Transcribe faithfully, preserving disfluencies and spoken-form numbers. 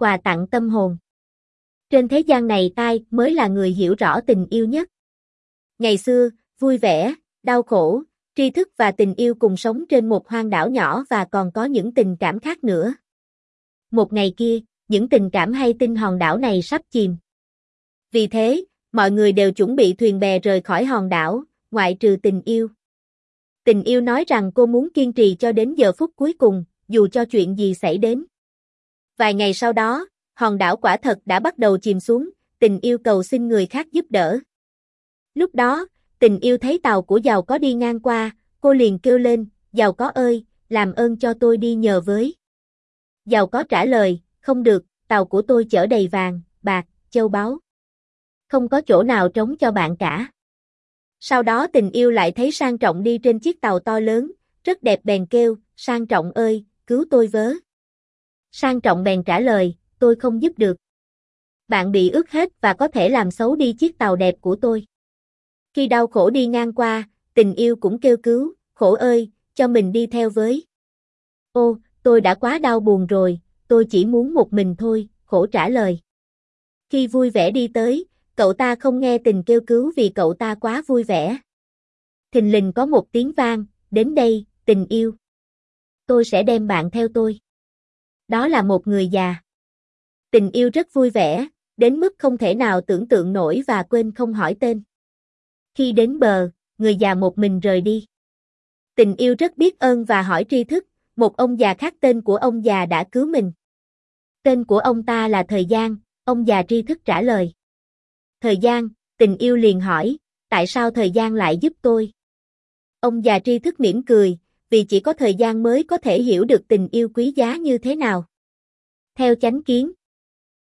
quà tặng tâm hồn. Trên thế gian này ai mới là người hiểu rõ tình yêu nhất. Ngày xưa, vui vẻ, đau khổ, tri thức và tình yêu cùng sống trên một hoang đảo nhỏ và còn có những tình cảm khác nữa. Một ngày kia, những tình cảm hay tin hòn đảo này sắp chìm. Vì thế, mọi người đều chuẩn bị thuyền bè rời khỏi hòn đảo, ngoại trừ tình yêu. Tình yêu nói rằng cô muốn kiên trì cho đến giờ phút cuối cùng, dù cho chuyện gì xảy đến. Vài ngày sau đó, hòn đảo quả thật đã bắt đầu chìm xuống, tình yêu cầu xin người khác giúp đỡ. Lúc đó, tình yêu thấy tàu của giàu có đi ngang qua, cô liền kêu lên, giàu có ơi, làm ơn cho tôi đi nhờ với. Giàu có trả lời, không được, tàu của tôi chở đầy vàng, bạc, châu báu. Không có chỗ nào trống cho bạn cả. Sau đó tình yêu lại thấy Sang Trọng đi trên chiếc tàu to lớn, rất đẹp bèn kêu, Sang Trọng ơi, cứu tôi với. Sang Trọng bèn trả lời, tôi không giúp được. Bạn bị ướt hết và có thể làm xấu đi chiếc tàu đẹp của tôi. Khi đau khổ đi ngang qua, tình yêu cũng kêu cứu, khổ ơi, cho mình đi theo với. Ô, tôi đã quá đau buồn rồi, tôi chỉ muốn một mình thôi, khổ trả lời. Khi vui vẻ đi tới, cậu ta không nghe tình kêu cứu vì cậu ta quá vui vẻ. Thình lình có một tiếng vang, đến đây, tình yêu. Tôi sẽ đem bạn theo tôi. Đó là một người già. Tình yêu rất vui vẻ, đến mức không thể nào tưởng tượng nổi và quên không hỏi tên. Khi đến bờ, người già một mình rời đi. Tình yêu rất biết ơn và hỏi tri thức, một ông già khác tên của ông già đã cứu mình. Tên của ông ta là Thời Gian, ông già tri thức trả lời. Thời Gian, tình yêu liền hỏi, tại sao Thời Gian lại giúp tôi? Ông già tri thức mỉm cười, vì chỉ có thời gian mới có thể hiểu được tình yêu quý giá như thế nào. Theo chánh kiến,